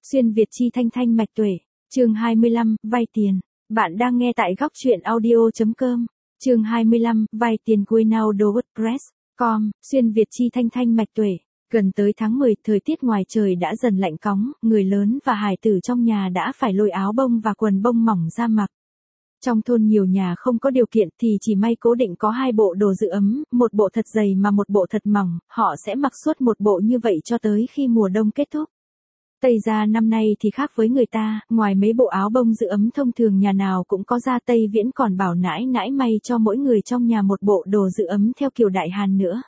Xuyên Việt chi thanh thanh mạch tuệ. Chương 25, vay tiền. Bạn đang nghe tại góc truyện audio.com. Chương 25, vay tiền Quinaudo WordPress.com. Xuyên Việt chi thanh thanh mạch tuệ. Gần tới tháng 10, thời tiết ngoài trời đã dần lạnh cóng, người lớn và hài tử trong nhà đã phải lôi áo bông và quần bông mỏng ra mặc. Trong thôn nhiều nhà không có điều kiện thì chỉ may cố định có 2 bộ đồ giữ ấm, một bộ thật dày mà một bộ thật mỏng, họ sẽ mặc suốt một bộ như vậy cho tới khi mùa đông kết thúc. Tây gia năm nay thì khác với người ta, ngoài mấy bộ áo bông giữ ấm thông thường nhà nào cũng có ra, Tây Viễn còn bảo nãi nãi may cho mỗi người trong nhà một bộ đồ giữ ấm theo kiểu Đại Hàn nữa.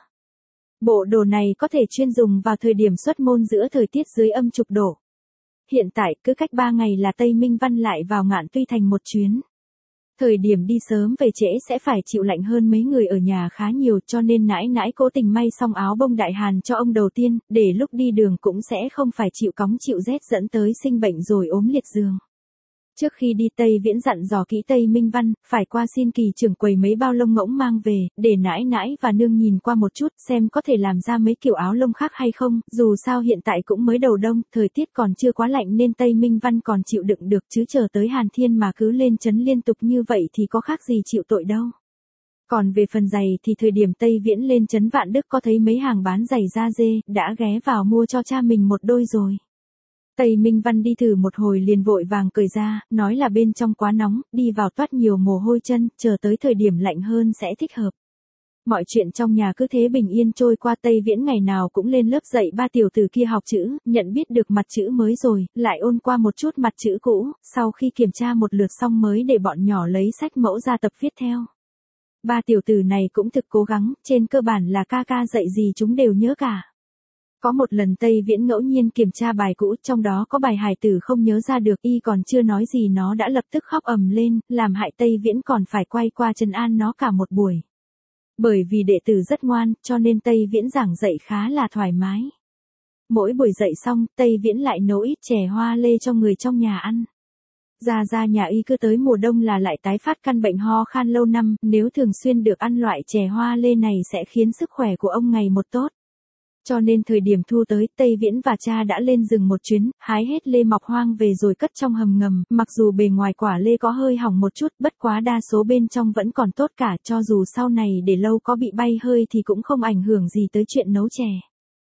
Bộ đồ này có thể chuyên dùng vào thời điểm xuất môn giữa thời tiết dưới âm chục độ. Hiện tại cứ cách 3 ngày là Tây Minh Văn lại vào Ngạn Tuy Thành một chuyến. Thời điểm đi sớm về trễ sẽ phải chịu lạnh hơn mấy người ở nhà khá nhiều, cho nên nãi nãi cố tình may xong áo bông Đại Hàn cho ông đầu tiên, để lúc đi đường cũng sẽ không phải chịu cóng chịu rét dẫn tới sinh bệnh rồi ốm liệt giường. Trước khi đi Tây Viễn dặn dò kỹ Tây Minh Văn, phải qua xin kỳ trưởng quầy mấy bao lông ngỗng mang về, để nãi nãi và nương nhìn qua một chút xem có thể làm ra mấy kiểu áo lông khác hay không, dù sao hiện tại cũng mới đầu đông, thời tiết còn chưa quá lạnh nên Tây Minh Văn còn chịu đựng được, chứ chờ tới Hàn Thiên mà cứ lên trấn liên tục như vậy thì có khác gì chịu tội đâu. Còn về phần giày thì thời điểm Tây Viễn lên trấn Vạn Đức có thấy mấy hàng bán giày da dê, đã ghé vào mua cho cha mình một đôi rồi. Tây Minh Văn đi thử một hồi liền vội vàng cởi ra, nói là bên trong quá nóng, đi vào toát nhiều mồ hôi chân, chờ tới thời điểm lạnh hơn sẽ thích hợp. Mọi chuyện trong nhà cứ thế bình yên trôi qua. Tây Viễn ngày nào cũng lên lớp dạy ba tiểu tử kia học chữ, nhận biết được mặt chữ mới rồi, lại ôn qua một chút mặt chữ cũ, sau khi kiểm tra một lượt xong mới để bọn nhỏ lấy sách mẫu ra tập viết theo. Ba tiểu tử này cũng thực cố gắng, trên cơ bản là ca ca dạy gì chúng đều nhớ cả. Có một lần Tây Viễn ngẫu nhiên kiểm tra bài cũ, trong đó có bài hài tử không nhớ ra được, y còn chưa nói gì nó đã lập tức khóc ầm lên, làm hại Tây Viễn còn phải quay qua trấn an nó cả một buổi. Bởi vì đệ tử rất ngoan, cho nên Tây Viễn giảng dạy khá là thoải mái. Mỗi buổi dạy xong, Tây Viễn lại nấu ít chè hoa lê cho người trong nhà ăn. Ra nhà y cứ tới mùa đông là lại tái phát căn bệnh ho khan lâu năm, nếu thường xuyên được ăn loại chè hoa lê này sẽ khiến sức khỏe của ông ngày một tốt. Cho nên thời điểm thu tới, Tây Viễn và cha đã lên rừng một chuyến, hái hết lê mọc hoang về rồi cất trong hầm ngầm, mặc dù bề ngoài quả lê có hơi hỏng một chút, bất quá đa số bên trong vẫn còn tốt cả, cho dù sau này để lâu có bị bay hơi thì cũng không ảnh hưởng gì tới chuyện nấu chè.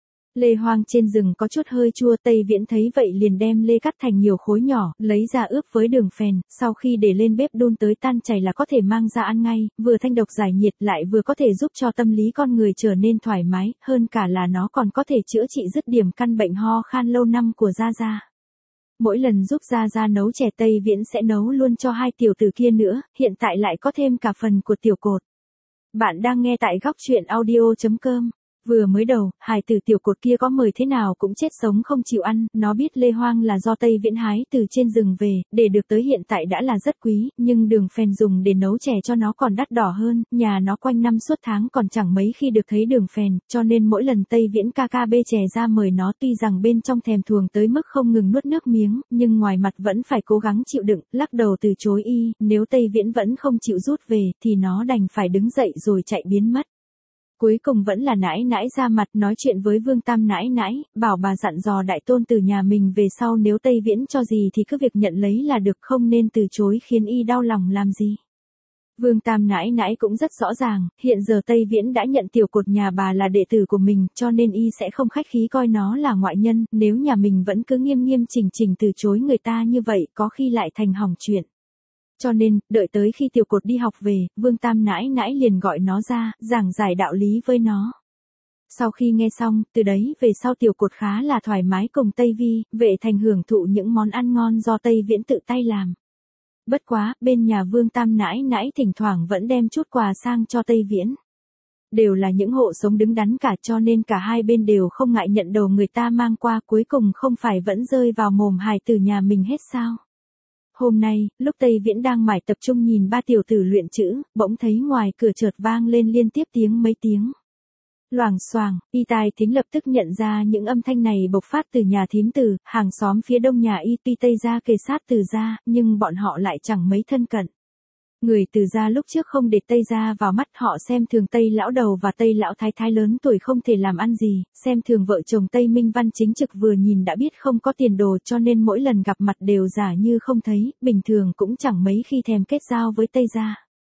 Lê hoang trên rừng có chút hơi chua, Tây Viễn thấy vậy liền đem lê cắt thành nhiều khối nhỏ, lấy ra ướp với đường phèn, sau khi để lên bếp đun tới tan chảy là có thể mang ra ăn ngay, vừa thanh độc giải nhiệt lại vừa có thể giúp cho tâm lý con người trở nên thoải mái, hơn cả là nó còn có thể chữa trị dứt điểm căn bệnh ho khan lâu năm của Gia. Mỗi lần giúp Gia nấu chè Tây Viễn sẽ nấu luôn cho 2 tiểu tử kia nữa, hiện tại lại có thêm cả phần của tiểu cột. Bạn đang nghe tại góc truyện audio.com. Vừa mới đầu, hài tử tiểu cột kia có mời thế nào cũng chết sống không chịu ăn, nó biết lê hoang là do Tây Viễn hái từ trên rừng về, để được tới hiện tại đã là rất quý, nhưng đường phèn dùng để nấu chè cho nó còn đắt đỏ hơn, nhà nó quanh năm suốt tháng còn chẳng mấy khi được thấy đường phèn, cho nên mỗi lần Tây Viễn ca ca bê chè ra mời nó, tuy rằng bên trong thèm thuồng tới mức không ngừng nuốt nước miếng, nhưng ngoài mặt vẫn phải cố gắng chịu đựng, lắc đầu từ chối y, nếu Tây Viễn vẫn không chịu rút về, thì nó đành phải đứng dậy rồi chạy biến mất. Cuối cùng vẫn là nãi nãi ra mặt nói chuyện với Vương Tam nãi nãi, bảo bà dặn dò đại tôn từ nhà mình về sau nếu Tây Viễn cho gì thì cứ việc nhận lấy là được, không nên từ chối khiến y đau lòng làm gì. Vương Tam nãi nãi cũng rất rõ ràng, hiện giờ Tây Viễn đã nhận tiểu cột nhà bà là đệ tử của mình, cho nên y sẽ không khách khí coi nó là ngoại nhân, nếu nhà mình vẫn cứ nghiêm nghiêm chỉnh chỉnh từ chối người ta như vậy có khi lại thành hỏng chuyện. Cho nên, đợi tới khi tiểu cột đi học về, Vương Tam nãi nãi liền gọi nó ra, giảng giải đạo lý với nó. Sau khi nghe xong, từ đấy về sau tiểu cột khá là thoải mái cùng Tây Vi, vệ thành hưởng thụ những món ăn ngon do Tây Viễn tự tay làm. Bất quá, bên nhà Vương Tam nãi nãi thỉnh thoảng vẫn đem chút quà sang cho Tây Viễn. Đều là những hộ sống đứng đắn cả, cho nên cả hai bên đều không ngại nhận đồ người ta mang qua, cuối cùng không phải vẫn rơi vào mồm hài tử nhà mình hết sao. Hôm nay, lúc Tây Viễn đang mải tập trung nhìn ba tiểu tử luyện chữ, bỗng thấy ngoài cửa chợt vang lên liên tiếp mấy tiếng. Loảng xoảng, y tai thính lập tức nhận ra những âm thanh này bộc phát từ nhà thím Từ, hàng xóm phía đông nhà y, tuy Tây gia kề sát Từ gia, nhưng bọn họ lại chẳng mấy thân cận. Người Từ gia lúc trước không để Tây gia vào mắt, họ xem thường Tây lão đầu và Tây lão thái thái lớn tuổi không thể làm ăn gì, xem thường vợ chồng Tây Minh Văn chính trực vừa nhìn đã biết không có tiền đồ, cho nên mỗi lần gặp mặt đều giả như không thấy, bình thường cũng chẳng mấy khi thèm kết giao với Tây gia.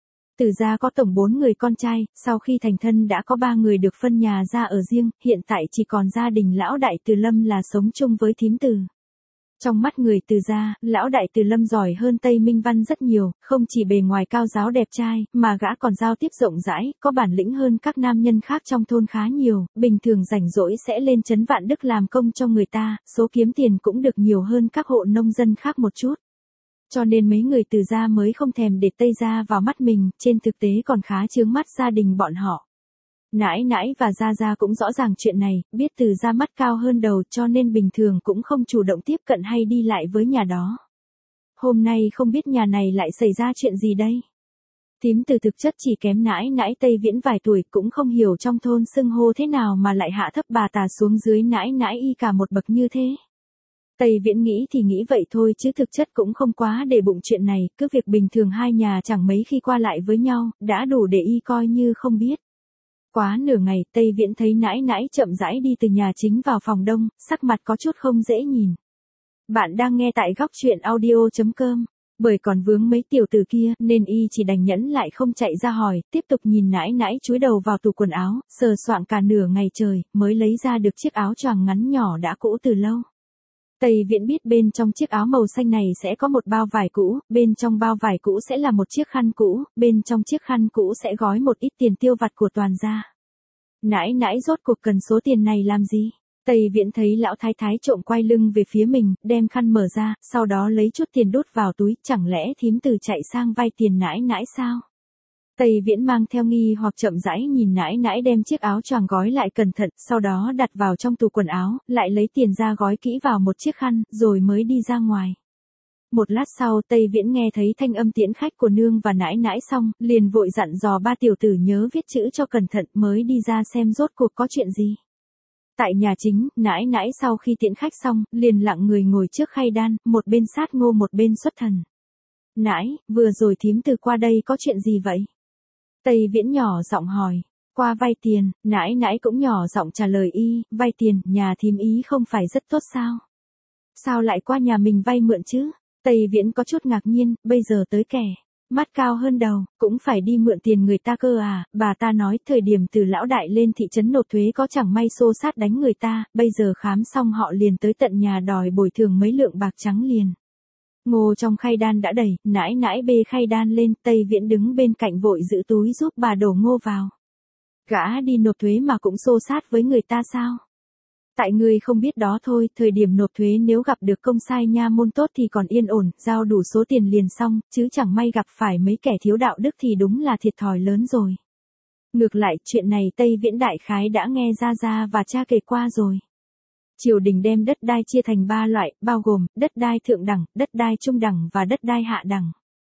Từ gia có tổng 4 người con trai, sau khi thành thân đã có 3 người được phân nhà ra ở riêng, hiện tại chỉ còn gia đình lão đại Từ Lâm là sống chung với thím Từ. Trong mắt người Từ gia, lão đại Từ Lâm giỏi hơn Tây Minh Văn rất nhiều, không chỉ bề ngoài cao ráo đẹp trai, mà gã còn giao tiếp rộng rãi, có bản lĩnh hơn các nam nhân khác trong thôn khá nhiều, bình thường rảnh rỗi sẽ lên trấn Vạn Đức làm công cho người ta, số kiếm tiền cũng được nhiều hơn các hộ nông dân khác một chút. Cho nên mấy người Từ gia mới không thèm để Tây gia vào mắt mình, trên thực tế còn khá chướng mắt gia đình bọn họ. Nãi nãi và Gia Gia cũng rõ ràng chuyện này, biết Từ gia mắt cao hơn đầu cho nên bình thường cũng không chủ động tiếp cận hay đi lại với nhà đó. Hôm nay không biết nhà này lại xảy ra chuyện gì đây. Thím Từ thực chất chỉ kém nãi nãi Tây Viễn vài tuổi, cũng không hiểu trong thôn xưng hô thế nào mà lại hạ thấp bà ta xuống dưới nãi nãi y cả một bậc như thế. Tây Viễn nghĩ thì nghĩ vậy thôi chứ thực chất cũng không quá để bụng chuyện này, cứ việc bình thường hai nhà chẳng mấy khi qua lại với nhau, đã đủ để y coi như không biết. Quá nửa ngày, Tây Viễn thấy nãi nãi chậm rãi đi từ nhà chính vào phòng đông, sắc mặt có chút không dễ nhìn. Bạn đang nghe tại góc truyện audio.com. Bởi còn vướng mấy tiểu tử kia, nên y chỉ đành nhẫn lại không chạy ra hỏi, tiếp tục nhìn nãi nãi chúi đầu vào tủ quần áo, sờ soạng cả nửa ngày trời, mới lấy ra được chiếc áo choàng ngắn nhỏ đã cũ từ lâu. Tây Viễn biết bên trong chiếc áo màu xanh này sẽ có một bao vải cũ, bên trong bao vải cũ sẽ là một chiếc khăn cũ, bên trong chiếc khăn cũ sẽ gói một ít tiền tiêu vặt của toàn gia. Nãi nãi rốt cuộc cần số tiền này làm gì? Tây Viễn thấy lão thái thái trộm quay lưng về phía mình, đem khăn mở ra, sau đó lấy chút tiền đút vào túi, chẳng lẽ thím Từ chạy sang vay tiền nãi nãi sao? Tây Viễn mang theo nghi hoặc chậm rãi nhìn nãi nãi đem chiếc áo choàng gói lại cẩn thận, sau đó đặt vào trong tủ quần áo, lại lấy tiền ra gói kỹ vào một chiếc khăn, rồi mới đi ra ngoài. Một lát sau Tây Viễn nghe thấy thanh âm tiễn khách của nương và nãi nãi xong, liền vội dặn dò ba tiểu tử nhớ viết chữ cho cẩn thận mới đi ra xem rốt cuộc có chuyện gì. Tại nhà chính, nãi nãi sau khi tiễn khách xong, liền lặng người ngồi trước khay đan, một bên sát ngô một bên xuất thần. Nãi, vừa rồi thím Từ qua đây có chuyện gì vậy? Tây Viễn nhỏ giọng hỏi. Qua vay tiền, nãi nãi cũng nhỏ giọng trả lời y, vay tiền, nhà thím ý không phải rất tốt sao? Sao lại qua nhà mình vay mượn chứ? Tây Viễn có chút ngạc nhiên, bây giờ tới kẻ mắt cao hơn đầu, cũng phải đi mượn tiền người ta cơ à, bà ta nói thời điểm Từ lão đại lên thị trấn nộp thuế có chẳng may xô xát đánh người ta, bây giờ khám xong họ liền tới tận nhà đòi bồi thường mấy lượng bạc trắng liền. Ngô trong khay đan đã đầy, nãi nãi bê khay đan lên, Tây Viễn đứng bên cạnh vội giữ túi giúp bà đổ ngô vào. Gã đi nộp thuế mà cũng xô sát với người ta sao? Tại ngươi không biết đó thôi, thời điểm nộp thuế nếu gặp được công sai nha môn tốt thì còn yên ổn, giao đủ số tiền liền xong, chứ chẳng may gặp phải mấy kẻ thiếu đạo đức thì đúng là thiệt thòi lớn rồi. Ngược lại, chuyện này Tây Viễn đại khái đã nghe Gia và cha kể qua rồi. Triều đình đem đất đai chia thành 3 loại, bao gồm đất đai thượng đẳng, đất đai trung đẳng và đất đai hạ đẳng.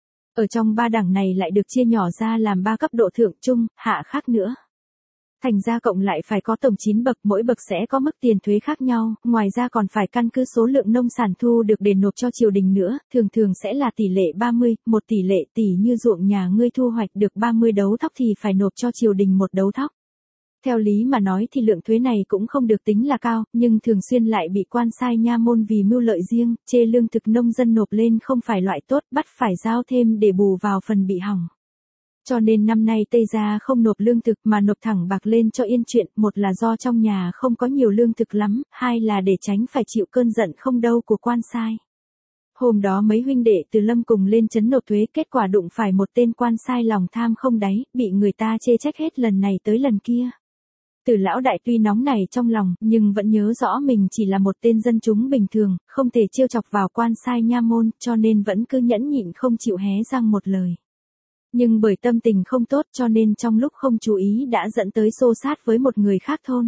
Ở trong 3 đẳng này lại được chia nhỏ ra làm 3 cấp độ thượng, trung, hạ khác nữa. Thành ra cộng lại phải có tổng 9 bậc, mỗi bậc sẽ có mức tiền thuế khác nhau, ngoài ra còn phải căn cứ số lượng nông sản thu được để nộp cho triều đình nữa, thường sẽ là tỷ lệ 30, một tỷ lệ tỷ như ruộng nhà ngươi thu hoạch được 30 đấu thóc thì phải nộp cho triều đình một đấu thóc. Theo lý mà nói thì lượng thuế này cũng không được tính là cao, nhưng thường xuyên lại bị quan sai nha môn vì mưu lợi riêng, chê lương thực nông dân nộp lên không phải loại tốt, bắt phải giao thêm để bù vào phần bị hỏng. Cho nên năm nay Tây gia không nộp lương thực mà nộp thẳng bạc lên cho yên chuyện, một là do trong nhà không có nhiều lương thực lắm, hai là để tránh phải chịu cơn giận không đâu của quan sai. Hôm đó mấy huynh đệ Từ Lâm cùng lên trấn nộp thuế, kết quả đụng phải một tên quan sai lòng tham không đáy, bị người ta chê trách hết lần này tới lần kia. Từ lão đại tuy nóng này trong lòng, nhưng vẫn nhớ rõ mình chỉ là một tên dân chúng bình thường, không thể trêu chọc vào quan sai nha môn, cho nên vẫn cứ nhẫn nhịn không chịu hé răng một lời. Nhưng bởi tâm tình không tốt cho nên trong lúc không chú ý đã dẫn tới xô xát với một người khác thôn.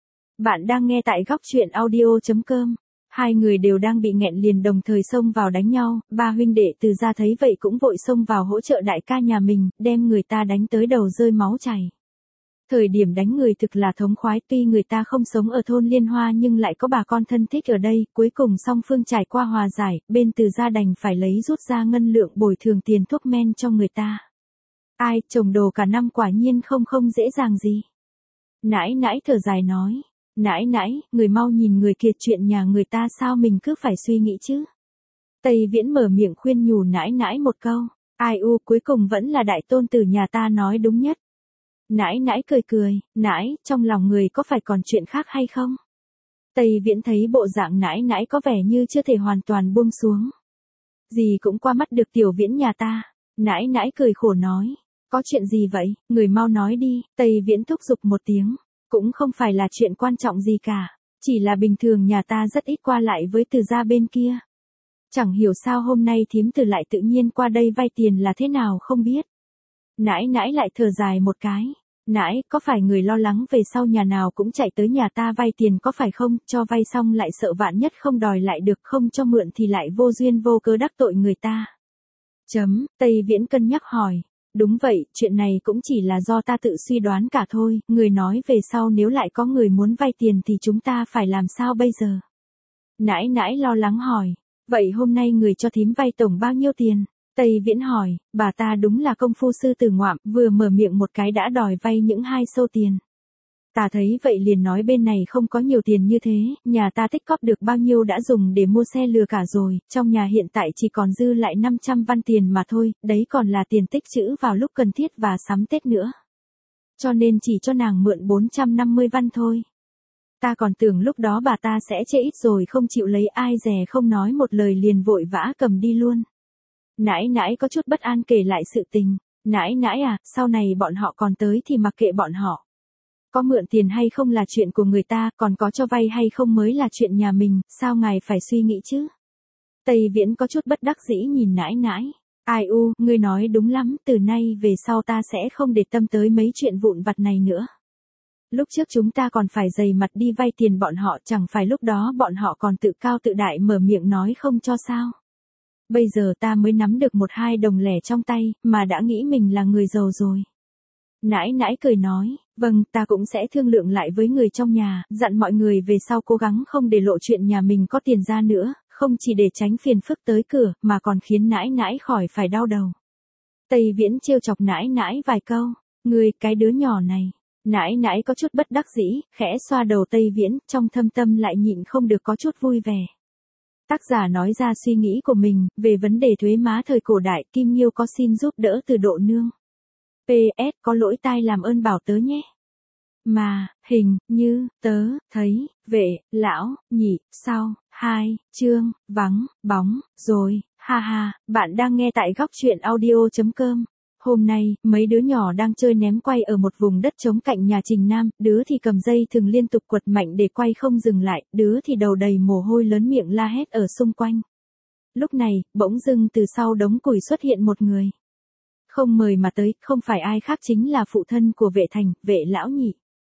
Bạn đang nghe tại góc truyện audio.com. Hai người đều đang bị nghẹn liền đồng thời xông vào đánh nhau, ba huynh đệ Từ gia thấy vậy cũng vội xông vào hỗ trợ đại ca nhà mình, đem người ta đánh tới đầu rơi máu chảy. Thời điểm đánh người thực là thống khoái, tuy người ta không sống ở thôn Liên Hoa nhưng lại có bà con thân thích ở đây, cuối cùng song phương trải qua hòa giải, bên Từ gia đành phải lấy rút ra ngân lượng bồi thường tiền thuốc men cho người ta. Ai, trồng đồ cả năm quả nhiên không dễ dàng gì. Nãi nãi thở dài nói, nãi nãi, người mau nhìn người kia, chuyện nhà người ta sao mình cứ phải suy nghĩ chứ. Tây Viễn mở miệng khuyên nhủ nãi nãi một câu, ai u, cuối cùng vẫn là đại tôn tử nhà ta nói đúng nhất. Nãi nãi cười cười, nãi, trong lòng người có phải còn chuyện khác hay không? Tây Viễn thấy bộ dạng nãi nãi có vẻ như chưa thể hoàn toàn buông xuống. Gì cũng qua mắt được Tiểu Viễn nhà ta. Nãi nãi cười khổ nói, có chuyện gì vậy, người mau nói đi. Tây Viễn thúc giục một tiếng, cũng không phải là chuyện quan trọng gì cả, chỉ là bình thường nhà ta rất ít qua lại với Từ gia bên kia. Chẳng hiểu sao hôm nay thím Từ lại tự nhiên qua đây vay tiền là thế nào không biết. Nãi nãi lại thở dài một cái. Nãi, có phải người lo lắng về sau nhà nào cũng chạy tới nhà ta vay tiền có phải không, cho vay xong lại sợ vạn nhất không đòi lại được, không cho mượn thì lại vô duyên vô cớ đắc tội người ta. Tây Viễn cân nhắc hỏi. Đúng vậy, chuyện này cũng chỉ là do ta tự suy đoán cả thôi, người nói về sau nếu lại có người muốn vay tiền thì chúng ta phải làm sao bây giờ? Nãi nãi lo lắng hỏi. Vậy hôm nay người cho thím vay tổng bao nhiêu tiền? Tây Viễn hỏi, bà ta đúng là công phu sư tử ngoạm, vừa mở miệng một cái đã đòi vay những 2 xô tiền. Ta thấy vậy liền nói bên này không có nhiều tiền như thế, nhà ta tích cóp được bao nhiêu đã dùng để mua xe lừa cả rồi, trong nhà hiện tại chỉ còn dư lại 500 văn tiền mà thôi, đấy còn là tiền tích trữ vào lúc cần thiết và sắm Tết nữa. Cho nên chỉ cho nàng mượn 450 văn thôi. Ta còn tưởng lúc đó bà ta sẽ chê ít rồi không chịu lấy, ai dè không nói một lời liền vội vã cầm đi luôn. Nãi nãi có chút bất an kể lại sự tình. Nãi nãi à, sau này bọn họ còn tới thì mặc kệ bọn họ. Có mượn tiền hay không là chuyện của người ta, còn có cho vay hay không mới là chuyện nhà mình, sao ngài phải suy nghĩ chứ? Tây Viễn có chút bất đắc dĩ nhìn nãi nãi. Ai u, ngươi nói đúng lắm, từ nay về sau ta sẽ không để tâm tới mấy chuyện vụn vặt này nữa. Lúc trước chúng ta còn phải dày mặt đi vay tiền bọn họ, chẳng phải lúc đó bọn họ còn tự cao tự đại mở miệng nói không cho sao. Bây giờ ta mới nắm được 1-2 đồng lẻ trong tay, mà đã nghĩ mình là người giàu rồi. Nãi nãi cười nói, vâng, ta cũng sẽ thương lượng lại với người trong nhà, dặn mọi người về sau cố gắng không để lộ chuyện nhà mình có tiền ra nữa, không chỉ để tránh phiền phức tới cửa, mà còn khiến nãi nãi khỏi phải đau đầu. Tây Viễn trêu chọc nãi nãi vài câu, ngươi cái đứa nhỏ này. Nãi nãi có chút bất đắc dĩ, khẽ xoa đầu Tây Viễn, trong thâm tâm lại nhịn không được có chút vui vẻ. Tác giả nói ra suy nghĩ của mình, về vấn đề thuế má thời cổ đại, Kim Nghiêu có xin giúp đỡ từ Độ Nương. PS, có lỗi tai làm ơn bảo tớ nhé. Mà, hình, như, tớ, thấy, vệ, lão, nhị, sau, 2, chương, vắng, bóng, rồi, ha ha, bạn đang nghe tại góc truyện audio.com. Hôm nay, mấy đứa nhỏ đang chơi ném quay ở một vùng đất trống cạnh nhà Trình Nam, đứa thì cầm dây thừng liên tục quật mạnh để quay không dừng lại, đứa thì đầu đầy mồ hôi lớn miệng la hét ở xung quanh. Lúc này, bỗng dưng từ sau đống củi xuất hiện một người. Không mời mà tới, không phải ai khác chính là phụ thân của Vệ Thành, Vệ lão nhị.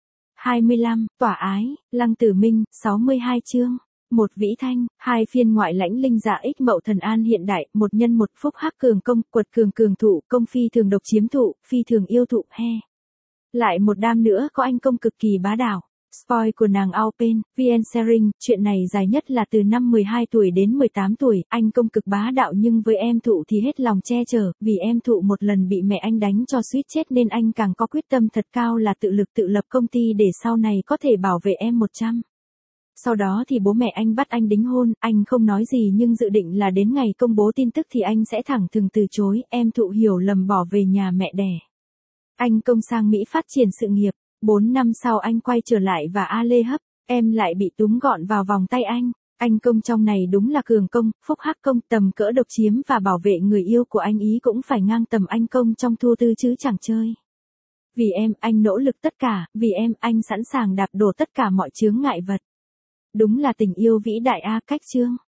25, tỏa ái, Lăng Tử Minh, 62 chương. Một vĩ thanh, 2 phiên ngoại lãnh linh dạ ích mậu thần an hiện đại, một nhân một phúc hắc cường công, quật cường cường thụ, công phi thường độc chiếm thụ, phi thường yêu thụ, he. Lại một đam nữa có anh công cực kỳ bá đạo. Spoil của nàng Aupen, VN Sharing, chuyện này dài nhất là từ năm 12 tuổi đến 18 tuổi, anh công cực bá đạo nhưng với em thụ thì hết lòng che chở, vì em thụ một lần bị mẹ anh đánh cho suýt chết nên anh càng có quyết tâm thật cao là tự lực tự lập công ty để sau này có thể bảo vệ em 100. Sau đó thì bố mẹ anh bắt anh đính hôn, anh không nói gì nhưng dự định là đến ngày công bố tin tức thì anh sẽ thẳng thừng từ chối, em thụ hiểu lầm bỏ về nhà mẹ đẻ. Anh công sang Mỹ phát triển sự nghiệp, 4 năm sau anh quay trở lại và A Lê hấp, em lại bị túm gọn vào vòng tay anh. Anh công trong này đúng là cường công, phúc hắc công, tầm cỡ độc chiếm và bảo vệ người yêu của anh ý cũng phải ngang tầm anh công trong thua tư chứ chẳng chơi. Vì em, anh nỗ lực tất cả, vì em, anh sẵn sàng đạp đổ tất cả mọi chướng ngại vật. Đúng là tình yêu vĩ đại a, cách chương.